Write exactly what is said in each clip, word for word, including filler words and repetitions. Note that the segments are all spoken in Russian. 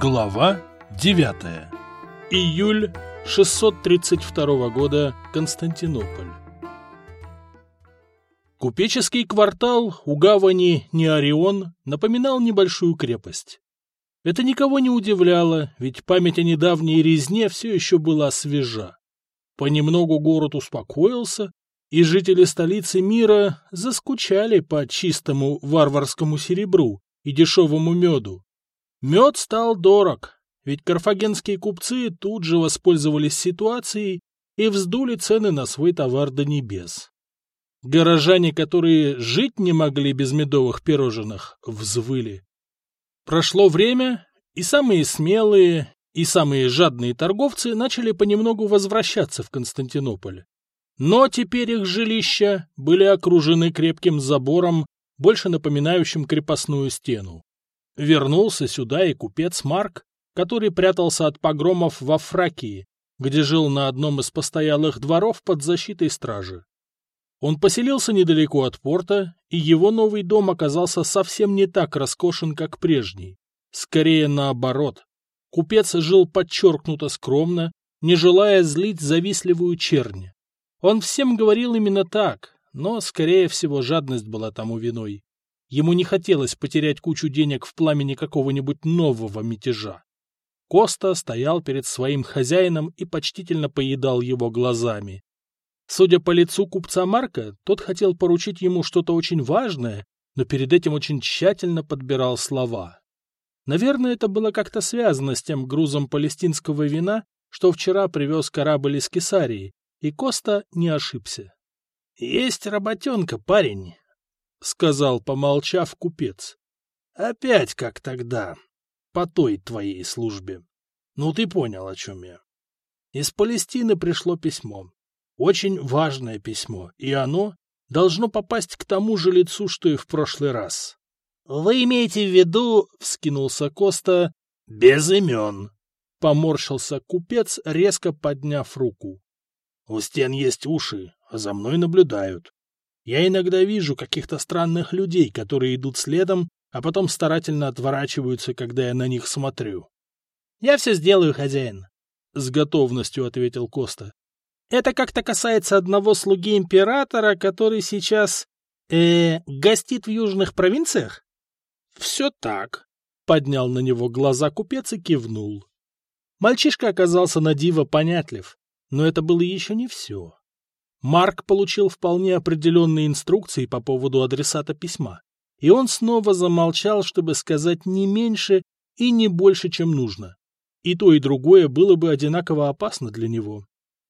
Глава девятая. Июль шестьсот тридцать второго года. Константинополь. Купеческий квартал у гавани Неарион напоминал небольшую крепость. Это никого не удивляло, ведь память о недавней резне все еще была свежа. Понемногу город успокоился, и жители столицы мира заскучали по чистому варварскому серебру и дешевому меду. Мед стал дорог, ведь карфагенские купцы тут же воспользовались ситуацией и вздули цены на свой товар до небес. Горожане, которые жить не могли без медовых пирожных, взвыли. Прошло время, и самые смелые, и самые жадные торговцы начали понемногу возвращаться в Константинополь. Но теперь их жилища были окружены крепким забором, больше напоминающим крепостную стену. Вернулся сюда и купец Марк, который прятался от погромов во Фракии, где жил на одном из постоялых дворов под защитой стражи. Он поселился недалеко от порта, и его новый дом оказался совсем не так роскошен, как прежний. Скорее наоборот. Купец жил подчеркнуто скромно, не желая злить завистливую чернь. Он всем говорил именно так, но, скорее всего, жадность была тому виной. Ему не хотелось потерять кучу денег в пламени какого-нибудь нового мятежа. Коста стоял перед своим хозяином и почтительно поедал его глазами. Судя по лицу купца Марка, тот хотел поручить ему что-то очень важное, но перед этим очень тщательно подбирал слова. Наверное, это было как-то связано с тем грузом палестинского вина, что вчера привез корабль из Кесарии, и Коста не ошибся. — Есть работенка, парень, — сказал, помолчав, купец. — Опять как тогда, по той твоей службе. Ну, ты понял, о чем я. Из Палестины пришло письмо. Очень важное письмо, и оно должно попасть к тому же лицу, что и в прошлый раз. — Вы имеете в виду, — вскинулся Коста, — без имен, — поморщился купец, резко подняв руку. — У стен есть уши, а за мной наблюдают. Я иногда вижу каких-то странных людей, которые идут следом, а потом старательно отворачиваются, когда я на них смотрю. — Я все сделаю, хозяин, — с готовностью ответил Коста. — Это как-то касается одного слуги императора, который сейчас э, гостит в южных провинциях? — Все так, — поднял на него глаза купец и кивнул. Мальчишка оказался на диво понятлив, но это было еще не все. Марк получил вполне определенные инструкции по поводу адресата письма, и он снова замолчал, чтобы сказать не меньше и не больше, чем нужно. И то, и другое было бы одинаково опасно для него.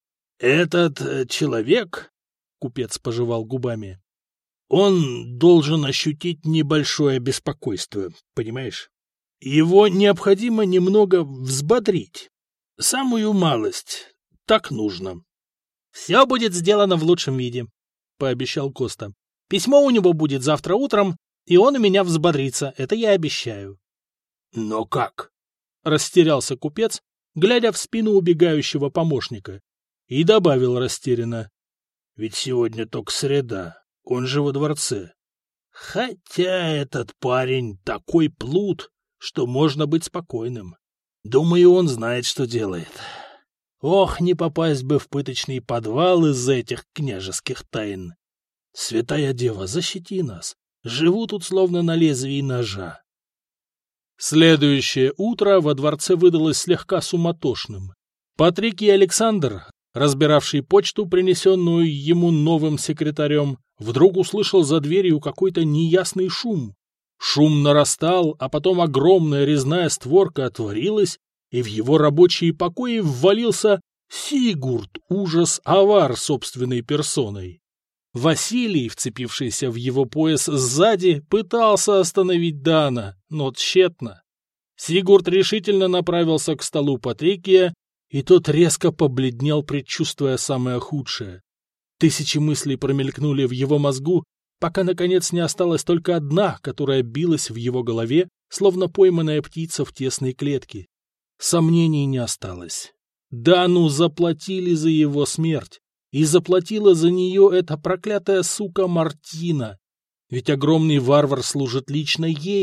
«Этот человек, — купец пожевал губами, — он должен ощутить небольшое беспокойство, понимаешь? Его необходимо немного взбодрить. Самую малость. Так нужно». «Все будет сделано в лучшем виде», — пообещал Коста. «Письмо у него будет завтра утром, и он у меня взбодрится, это я обещаю». «Но как?» — растерялся купец, глядя в спину убегающего помощника, и добавил растерянно. «Ведь сегодня только среда, он же во дворце. Хотя этот парень такой плут, что можно быть спокойным. Думаю, он знает, что делает». Ох, не попасть бы в пыточный подвал из-за этих княжеских тайн. Святая Дева, защити нас. Живу тут словно на лезвии ножа. Следующее утро во дворце выдалось слегка суматошным. Патрик и Александр, разбиравший почту, принесенную ему новым секретарем, вдруг услышал за дверью какой-то неясный шум. Шум нарастал, а потом огромная резная створка отворилась, и в его рабочие покои ввалился Сигурд, ужас-авар собственной персоной. Василий, вцепившийся в его пояс сзади, пытался остановить Дана, но тщетно. Сигурд решительно направился к столу Патрикия, и тот резко побледнел, предчувствуя самое худшее. Тысячи мыслей промелькнули в его мозгу, пока, наконец, не осталась только одна, которая билась в его голове, словно пойманная птица в тесной клетке. Сомнений не осталось. Дану заплатили за его смерть, и заплатила за нее эта проклятая сука Мартина. Ведь огромный варвар служит лично ей,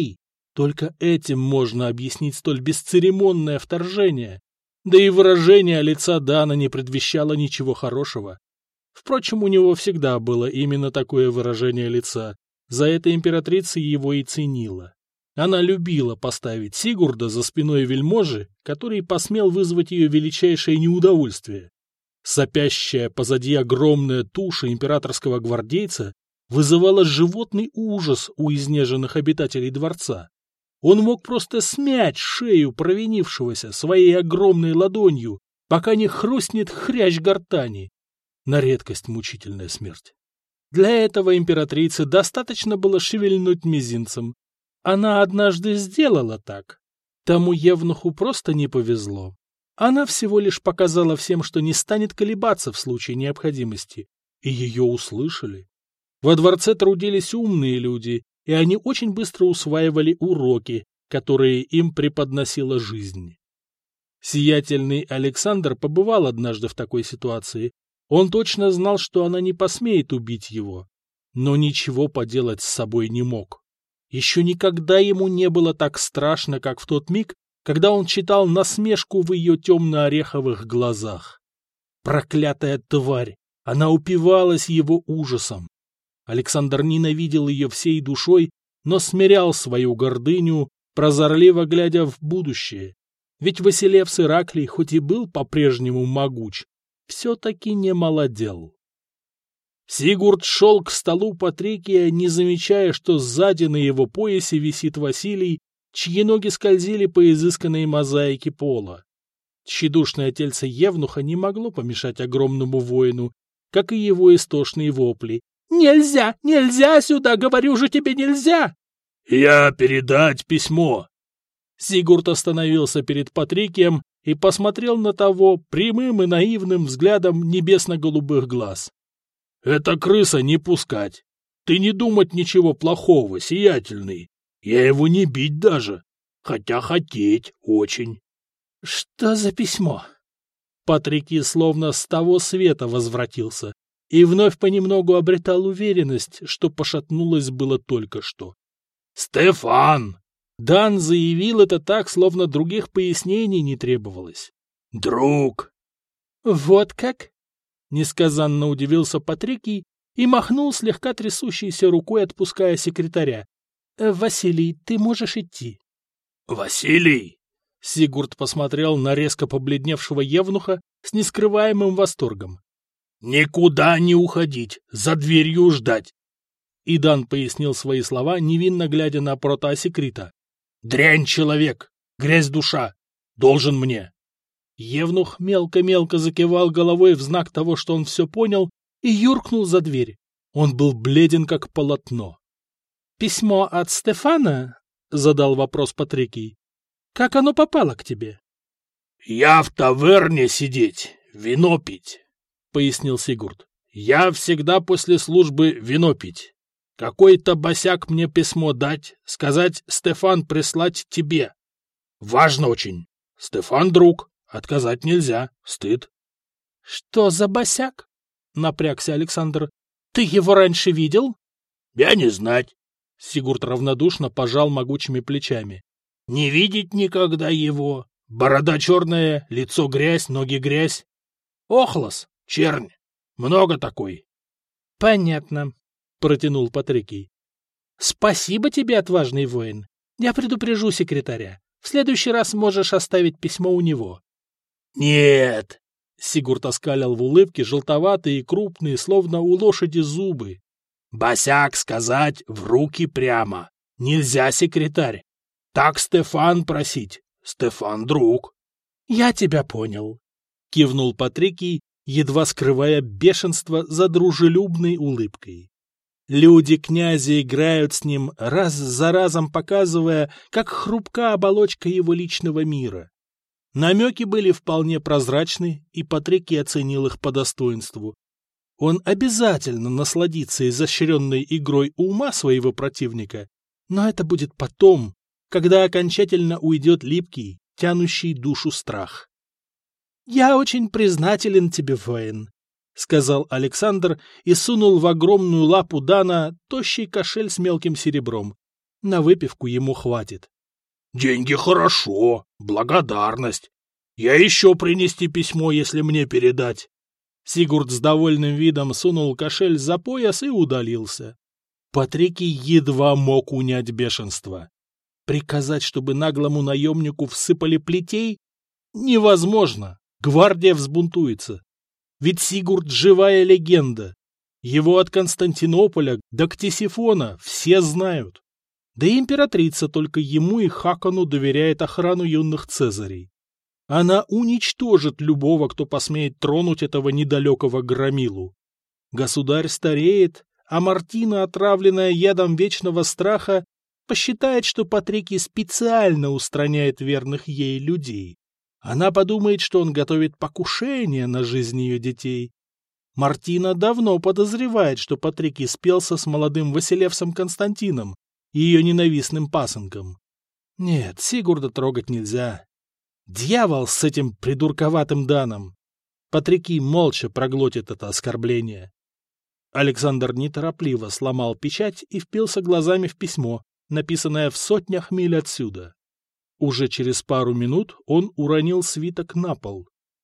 Только этим можно объяснить столь бесцеремонное вторжение. Да и выражение лица Дана не предвещало ничего хорошего. Впрочем, у него всегда было именно такое выражение лица. За это императрица его и ценила. Она любила поставить Сигурда за спиной вельможи, который посмел вызвать ее величайшее неудовольствие. Сопящая позади огромная туша императорского гвардейца вызывала животный ужас у изнеженных обитателей дворца. Он мог просто смять шею провинившегося своей огромной ладонью, пока не хрустнет хрящ гортани. На редкость мучительная смерть. Для этого императрице достаточно было шевельнуть мизинцем. Она однажды сделала так. Тому евнуху просто не повезло. Она всего лишь показала всем, что не станет колебаться в случае необходимости, и ее услышали. Во дворце трудились умные люди, и они очень быстро усваивали уроки, которые им преподносила жизнь. Сиятельный Александр побывал однажды в такой ситуации. Он точно знал, что она не посмеет убить его, но ничего поделать с собой не мог. Еще никогда ему не было так страшно, как в тот миг, когда он читал насмешку в ее темно-ореховых глазах. Проклятая тварь! Она упивалась его ужасом. Александр ненавидел ее всей душой, но смирял свою гордыню, прозорливо глядя в будущее. Ведь Василевс Ираклий, хоть и был по-прежнему могуч, все-таки не молодел. Сигурд шел к столу Патрикия, не замечая, что сзади на его поясе висит Василий, чьи ноги скользили по изысканной мозаике пола. Тщедушное тельце евнуха не могло помешать огромному воину, как и его истошные вопли. «Нельзя! Нельзя сюда! Говорю же тебе, нельзя!» «Я передать письмо!» Сигурд остановился перед Патрикием и посмотрел на того прямым и наивным взглядом небесно-голубых глаз. «Это крыса не пускать. Ты не думать ничего плохого, сиятельный. Я его не бить даже, хотя хотеть очень». «Что за письмо?» Патрикий словно с того света возвратился и вновь понемногу обретал уверенность, что пошатнулось было только что. «Стефан!» Дан заявил это так, словно других пояснений не требовалось. «Друг!» «Вот как?» — несказанно удивился Патрикий и махнул слегка трясущейся рукой, отпуская секретаря. «Василий, ты можешь идти». «Василий!» — Сигурд посмотрел на резко побледневшего евнуха с нескрываемым восторгом. «Никуда не уходить, за дверью ждать!» И Дан пояснил свои слова, невинно глядя на протоасекрита. «Дрянь человек, грязь душа, должен мне!» Евнух мелко-мелко закивал головой в знак того, что он все понял, и юркнул за дверь. Он был бледен, как полотно. «Письмо от Стефана?» — задал вопрос Патрикий. «Как оно попало к тебе?» «Я в таверне сидеть, вино пить», — пояснил Сигурд. «Я всегда после службы вино пить. Какой-то босяк мне письмо дать, сказать Стефан прислать тебе. Важно очень. Стефан друг, отказать нельзя, стыд». «Что за босяк?» — напрягся Александр. «Ты его раньше видел?» «Я не знать». Сигурд равнодушно пожал могучими плечами. «Не видеть никогда его. Борода черная, лицо грязь, ноги грязь. Охлос, чернь, много такой». «Понятно», — протянул Патрикий. «Спасибо тебе, отважный воин. Я предупрежу секретаря. В следующий раз можешь оставить письмо у него». «Нет!» — Сигурд оскалил в улыбке желтоватые и крупные, словно у лошади, зубы. «Босяк сказать в руки прямо. Нельзя, секретарь. Так Стефан просить. Стефан друг». «Я тебя понял», — кивнул Патрикий, едва скрывая бешенство за дружелюбной улыбкой. Люди князя играют с ним, раз за разом показывая, как хрупка оболочка его личного мира. Намеки были вполне прозрачны, и Патрикий оценил их по достоинству. Он обязательно насладится изощренной игрой ума своего противника, но это будет потом, когда окончательно уйдет липкий, тянущий душу страх. «Я очень признателен тебе, воин», — сказал Александр и сунул в огромную лапу Дана тощий кошель с мелким серебром. На выпивку ему хватит. — Деньги хорошо, благодарность. Я еще принести письмо, если мне передать. Сигурд с довольным видом сунул кошель за пояс и удалился. Патрикий едва мог унять бешенство. Приказать, чтобы наглому наемнику всыпали плетей? Невозможно. Гвардия взбунтуется. Ведь Сигурд — живая легенда. Его от Константинополя до Ктесифона все знают. Да и императрица только ему и Хакону доверяет охрану юных цезарей. Она уничтожит любого, кто посмеет тронуть этого недалекого громилу. Государь стареет, а Мартина, отравленная ядом вечного страха, посчитает, что Патрикий специально устраняет верных ей людей. Она подумает, что он готовит покушение на жизнь ее детей. Мартина давно подозревает, что Патрикий спелся с молодым Василевсом Константином, ее ненавистным пасынком. Нет, Сигурда трогать нельзя. Дьявол с этим придурковатым Даном! Патрикий молча проглотит это оскорбление. Александр неторопливо сломал печать и впился глазами в письмо, написанное в сотнях миль отсюда. Уже через пару минут он уронил свиток на пол.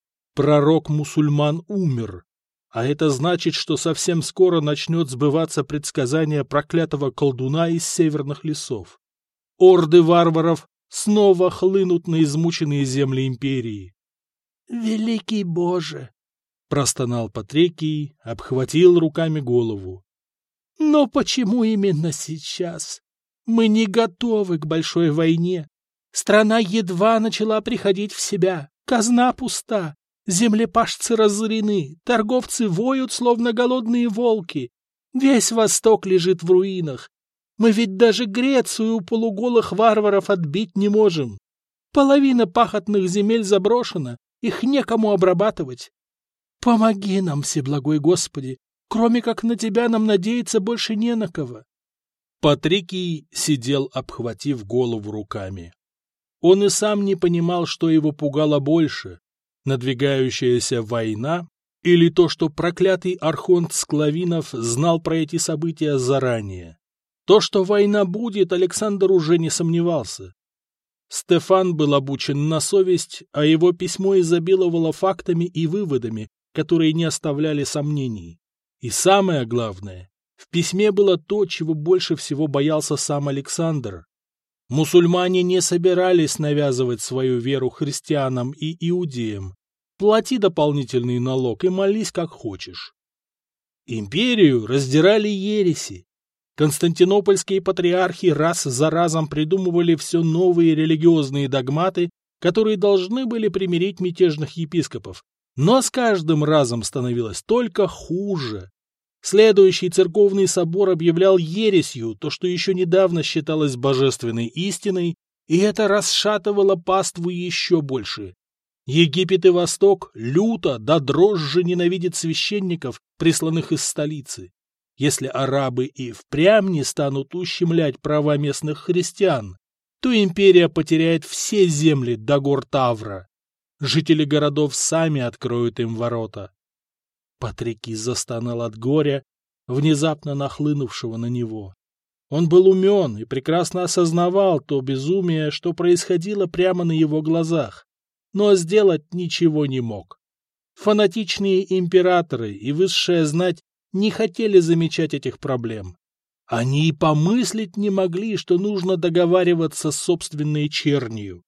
Пророк мусульман умер, а это значит, что совсем скоро начнет сбываться предсказание проклятого колдуна из северных лесов. Орды варваров снова хлынут на измученные земли империи. — Великий Боже! — простонал Патрикий, обхватил руками голову. — Но почему именно сейчас? Мы не готовы к большой войне. Страна едва начала приходить в себя, казна пуста, землепашцы разорены, торговцы воют, словно голодные волки. Весь Восток лежит в руинах. Мы ведь даже Грецию у полуголых варваров отбить не можем. Половина пахотных земель заброшена, их некому обрабатывать. Помоги нам, всеблагой Господи, кроме как на Тебя нам надеяться больше не на кого. Патрикий сидел, обхватив голову руками. Он и сам не понимал, что его пугало больше — надвигающаяся война или то, что проклятый архонт Склавинов знал про эти события заранее. То, что война будет, Александр уже не сомневался. Стефан был обучен на совесть, а его письмо изобиловало фактами и выводами, которые не оставляли сомнений. И самое главное, в письме было то, чего больше всего боялся сам Александр. Мусульмане не собирались навязывать свою веру христианам и иудеям. Плати дополнительный налог и молись как хочешь. Империю раздирали ереси. Константинопольские патриархи раз за разом придумывали все новые религиозные догматы, которые должны были примирить мятежных епископов. Но с каждым разом становилось только хуже. Следующий церковный собор объявлял ересью то, что еще недавно считалось божественной истиной, и это расшатывало паству еще больше. Египет и Восток люто до дрожжи ненавидят священников, присланных из столицы. Если арабы и впрямь не станут ущемлять права местных христиан, то империя потеряет все земли до гор Тавра. Жители городов сами откроют им ворота. Патрикий застонал от горя, внезапно нахлынувшего на него. Он был умен и прекрасно осознавал то безумие, что происходило прямо на его глазах, но сделать ничего не мог. Фанатичные императоры и высшая знать не хотели замечать этих проблем. Они и помыслить не могли, что нужно договариваться с собственной чернью.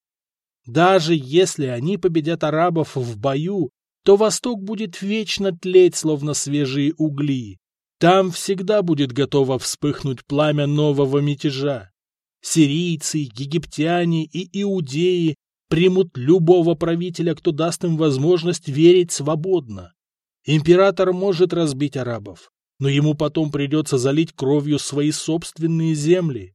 Даже если они победят арабов в бою, то Восток будет вечно тлеть, словно свежие угли. Там всегда будет готово вспыхнуть пламя нового мятежа. Сирийцы, египтяне и иудеи примут любого правителя, кто даст им возможность верить свободно. Император может разбить арабов, но ему потом придется залить кровью свои собственные земли.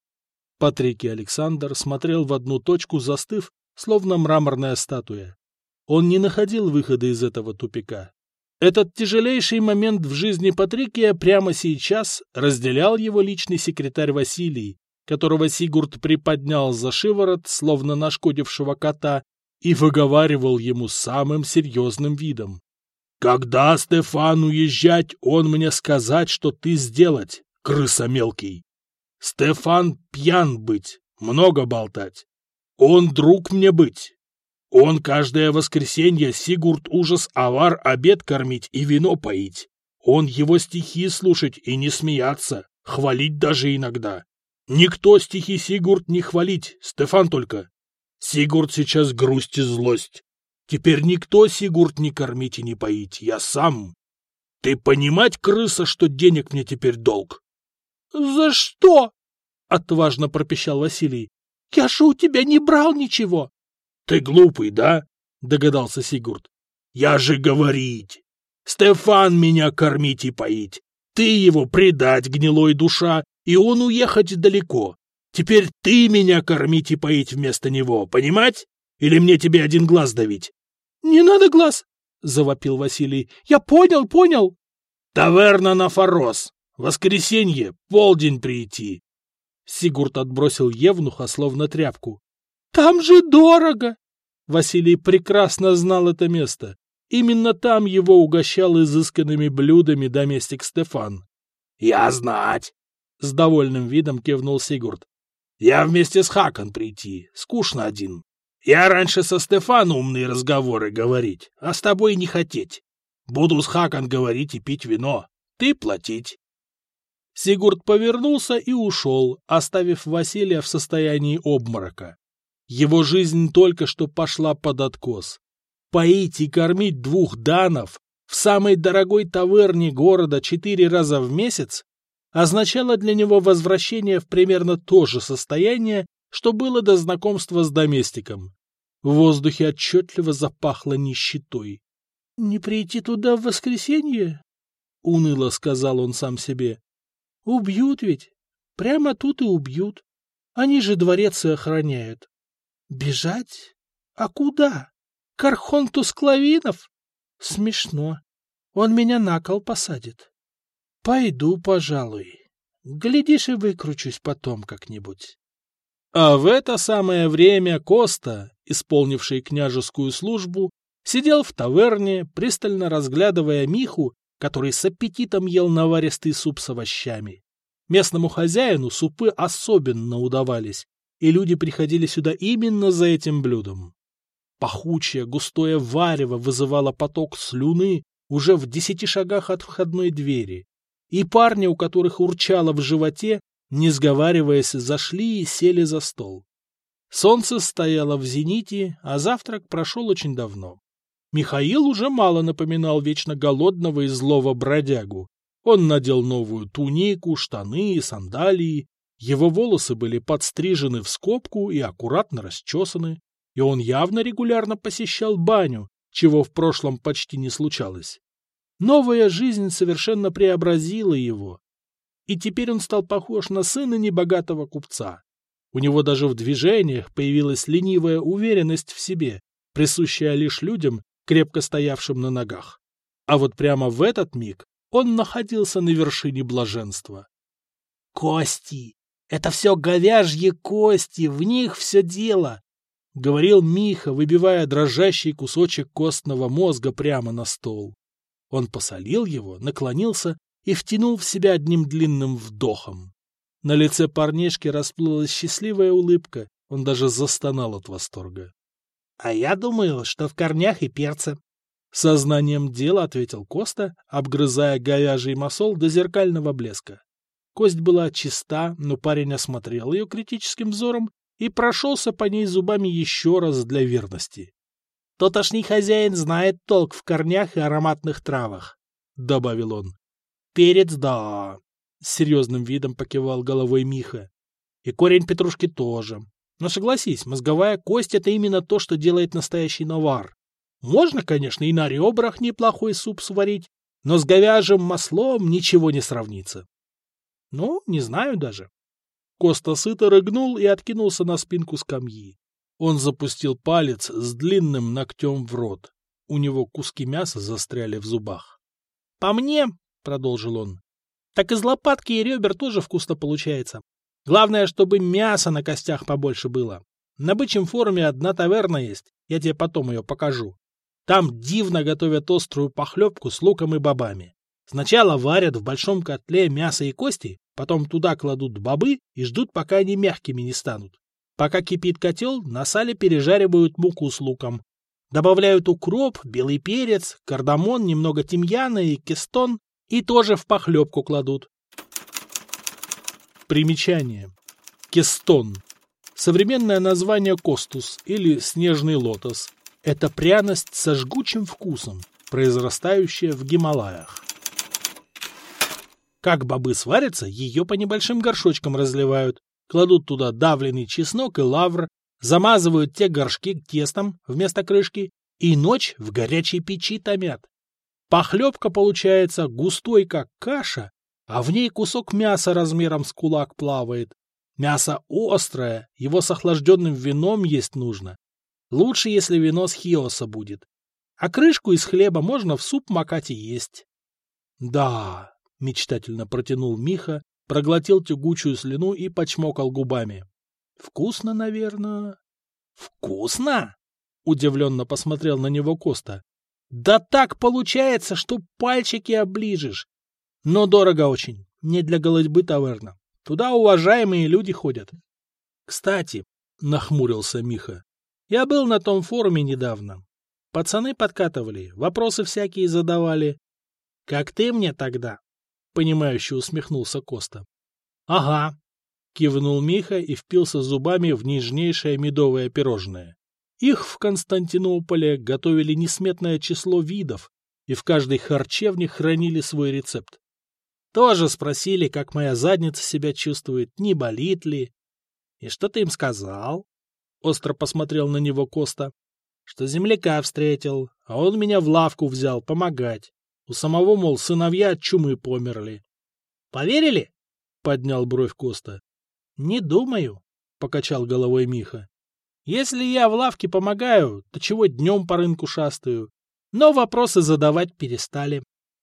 Патрикий Александр смотрел в одну точку, застыв, словно мраморная статуя. Он не находил выхода из этого тупика. Этот тяжелейший момент в жизни Патрикия прямо сейчас разделял его личный секретарь Василий, которого Сигурд приподнял за шиворот, словно нашкодившего кота, и выговаривал ему самым серьезным видом. «Когда, Стефан, уезжать, он мне сказать, что ты сделать, крыса мелкий?» Стефан пьян быть, много болтать. Он друг мне быть. Он каждое воскресенье Сигурд ужас авар обед кормить и вино поить. Он его стихи слушать и не смеяться, хвалить даже иногда. Никто стихи Сигурд не хвалить, Стефан только. Сигурд сейчас грусть и злость. Теперь никто Сигурд не кормить и не поить, я сам. Ты понимать, крыса, что денег мне теперь долг? — За что? — отважно пропищал Василий. — Я же у тебя не брал ничего. — Ты глупый, да? — догадался Сигурд. — Я же говорить. Стефан меня кормить и поить. Ты его предать, гнилой душа, и он уехать далеко. Теперь ты меня кормить и поить вместо него, понимать? Или мне тебе один глаз давить? — Не надо глаз, — завопил Василий. — Я понял, понял. — Таверна на Форос. Воскресенье, полдень прийти. Сигурд отбросил евнуха, словно тряпку. — Там же дорого! Василий прекрасно знал это место. Именно там его угощал изысканными блюдами доместик Стефан. — Я знать! — с довольным видом кивнул Сигурд. — Я вместе с Хакон прийти, скучно один. Я раньше со Стефаном умные разговоры говорить, а с тобой не хотеть. Буду с Хакон говорить и пить вино, ты платить. Сигурд повернулся и ушел, оставив Василия в состоянии обморока. Его жизнь только что пошла под откос. Поить и кормить двух данов в самой дорогой таверне города четыре раза в месяц означало для него возвращение в примерно то же состояние, что было до знакомства с доместиком. В воздухе отчетливо запахло нищетой. — Не прийти туда в воскресенье? — уныло сказал он сам себе. — Убьют ведь. Прямо тут и убьют. Они же дворец и охраняют. Бежать? А куда? К архонту Склавинов? Смешно. Он меня на кол посадит. Пойду, пожалуй. Глядишь, и выкручусь потом как-нибудь. А в это самое время Коста, исполнивший княжескую службу, сидел в таверне, пристально разглядывая Миху, который с аппетитом ел наваристый суп с овощами. Местному хозяину супы особенно удавались, и люди приходили сюда именно за этим блюдом. Пахучее, густое варево вызывало поток слюны уже в десяти шагах от входной двери, и парни, у которых урчало в животе, не сговариваясь, зашли и сели за стол. Солнце стояло в зените, а завтрак прошел очень давно. Михаил уже мало напоминал вечно голодного и злого бродягу. Он надел новую тунику, штаны и сандалии, его волосы были подстрижены в скобку и аккуратно расчесаны, и он явно регулярно посещал баню, чего в прошлом почти не случалось. Новая жизнь совершенно преобразила его, и теперь он стал похож на сына небогатого купца. У него даже в движениях появилась ленивая уверенность в себе, присущая лишь людям, крепко стоявшим на ногах. А вот прямо в этот миг он находился на вершине блаженства. «Кости! Это все говяжьи кости, в них все дело!» — говорил Миха, выбивая дрожащий кусочек костного мозга прямо на стол. Он посолил его, наклонился и втянул в себя одним длинным вдохом. На лице парнишки расплылась счастливая улыбка, он даже застонал от восторга. — А я думаю, что в корнях и перце. — сознанием дела ответил Коста, обгрызая говяжий масол до зеркального блеска. Кость была чиста, но парень осмотрел ее критическим взором и прошелся по ней зубами еще раз для верности. — Тотошний хозяин знает толк в корнях и ароматных травах, — добавил он. — Перец, да, — с серьезным видом покивал головой Миха. — И корень петрушки тоже. Но согласись, мозговая кость — это именно то, что делает настоящий навар. Можно, конечно, и на ребрах неплохой суп сварить, но с говяжьим маслом ничего не сравнится. Ну, не знаю даже. Коста сыто рыгнул и откинулся на спинку скамьи. Он запустил палец с длинным ногтем в рот. У него куски мяса застряли в зубах. — По мне, — продолжил он, — так из лопатки и ребер тоже вкусно получается. Главное, чтобы мяса на костях побольше было. На бычьем форуме одна таверна есть, я тебе потом ее покажу. Там дивно готовят острую похлебку с луком и бобами. Сначала варят в большом котле мясо и кости, Потом туда кладут бобы и ждут, пока они мягкими не станут. Пока кипит котел, на сале пережаривают муку с луком. Добавляют укроп, белый перец, кардамон, немного тимьяна и кестон и тоже в похлебку кладут. Примечание. Кестон. Современное название костус или снежный лотос. Это пряность со жгучим вкусом, произрастающая в Гималаях. Как бобы сварятся, ее по небольшим горшочкам разливают. Кладут туда давленный чеснок и лавр, замазывают те горшки тестом вместо крышки и ночь в горячей печи томят. Похлебка получается густой, как каша, а в ней кусок мяса размером с кулак плавает. Мясо острое, его с охлажденным вином есть нужно. Лучше, если вино с хиоса будет. А крышку из хлеба можно в суп макать и есть. Да, мечтательно протянул Миха, проглотил тягучую слюну и почмокал губами. Вкусно, наверное. Вкусно? Удивленно посмотрел на него Коста. Да так получается, что пальчики оближешь. Но дорого очень, не для голодьбы таверна. Туда уважаемые люди ходят. Кстати, нахмурился Миха, я был на том форуме недавно. Пацаны подкатывали, вопросы всякие задавали. Как ты мне тогда? Понимающе усмехнулся Коста. Ага, кивнул Миха и впился зубами в нежнейшее медовое пирожное. Их в Константинополе готовили несметное число видов, и в каждой харчевне хранили свой рецепт. Тоже спросили, как моя задница себя чувствует, не болит ли. И что ты им сказал? Остро посмотрел на него Коста. Что земляка встретил, а он меня в лавку взял помогать. У самого, мол, сыновья от чумы померли. Поверили? Поднял бровь Коста. Не думаю, покачал головой Миха. Если я в лавке помогаю, то чего днем по рынку шастаю? Но вопросы задавать перестали.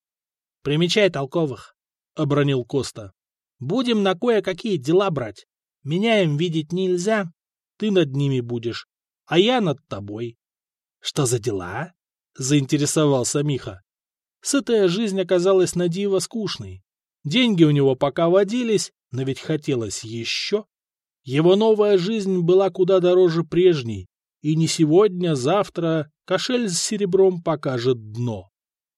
Примечай толковых, обронил Коста. Будем на кое-какие дела брать. Меня им видеть нельзя, ты над ними будешь, а я над тобой. Что за дела? Заинтересовался Миха. Сытая жизнь оказалась на диво скучной. Деньги у него пока водились, но ведь хотелось еще. Его новая жизнь была куда дороже прежней, и не сегодня-завтра кошель с серебром покажет дно.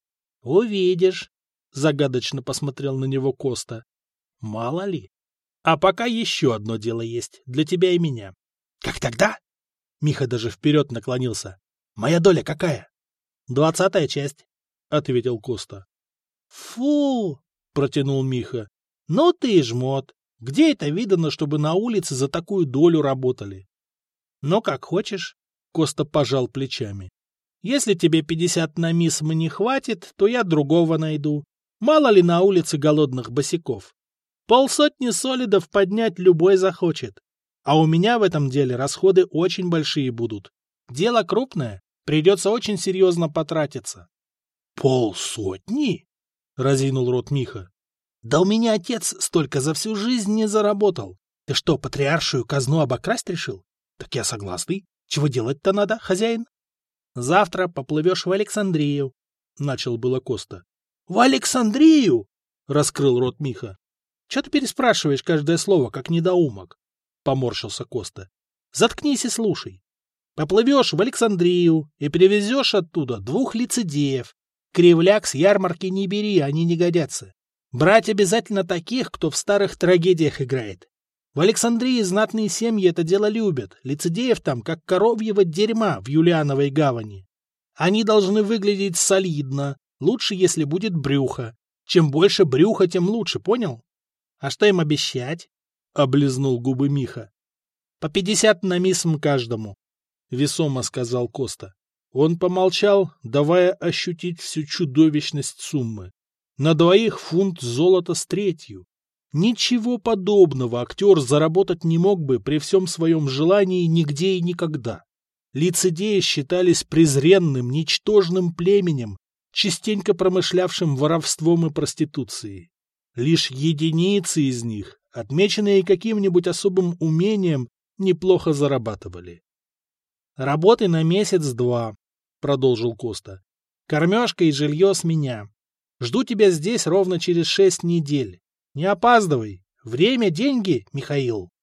— Увидишь, — загадочно посмотрел на него Коста. — Мало ли. А пока еще одно дело есть для тебя и меня. — Как тогда? Миха даже вперед наклонился. — Моя доля какая? — Двадцатая часть, — ответил Коста. — Фу! — протянул Миха. — Ну ты жмот. Где это видано, чтобы на улице за такую долю работали? — Ну, как хочешь, — Коста пожал плечами. — Если тебе пятьдесят на мисм не хватит, то я другого найду. Мало ли на улице голодных босиков. Полсотни солидов поднять любой захочет. А у меня в этом деле расходы очень большие будут. Дело крупное, придется очень серьезно потратиться. — Полсотни? — разинул рот Миха. Да у меня отец столько за всю жизнь не заработал. Ты что, патриаршую казну обокрасть решил? Так я согласный. Чего делать-то надо, хозяин? Завтра поплывешь в Александрию, — начал было Коста. В Александрию? — раскрыл рот Миха. Че ты переспрашиваешь каждое слово, как недоумок? — поморщился Коста. Заткнись и слушай. Поплывешь в Александрию и привезешь оттуда двух лицедеев. Кривляк с ярмарки не бери, они не годятся. Брать обязательно таких, кто в старых трагедиях играет. В Александрии знатные семьи это дело любят, лицедеев там, как коровьего дерьма в Юлиановой гавани. Они должны выглядеть солидно, лучше, если будет брюхо. Чем больше брюха, тем лучше, понял? А что им обещать? — облизнул губы Миха. — По пятьдесят на мисм каждому, — весомо сказал Коста. Он помолчал, давая ощутить всю чудовищность суммы. На двоих фунт золота с третью. Ничего подобного актер заработать не мог бы при всем своем желании нигде и никогда. Лицедеи считались презренным, ничтожным племенем, частенько промышлявшим воровством и проституцией. Лишь единицы из них, отмеченные каким-нибудь особым умением, неплохо зарабатывали. «Работай на месяц-два», — продолжил Коста. «Кормежка и жилье с меня. Жду тебя здесь ровно через шесть недель. Не опаздывай, Время — деньги, Михаил.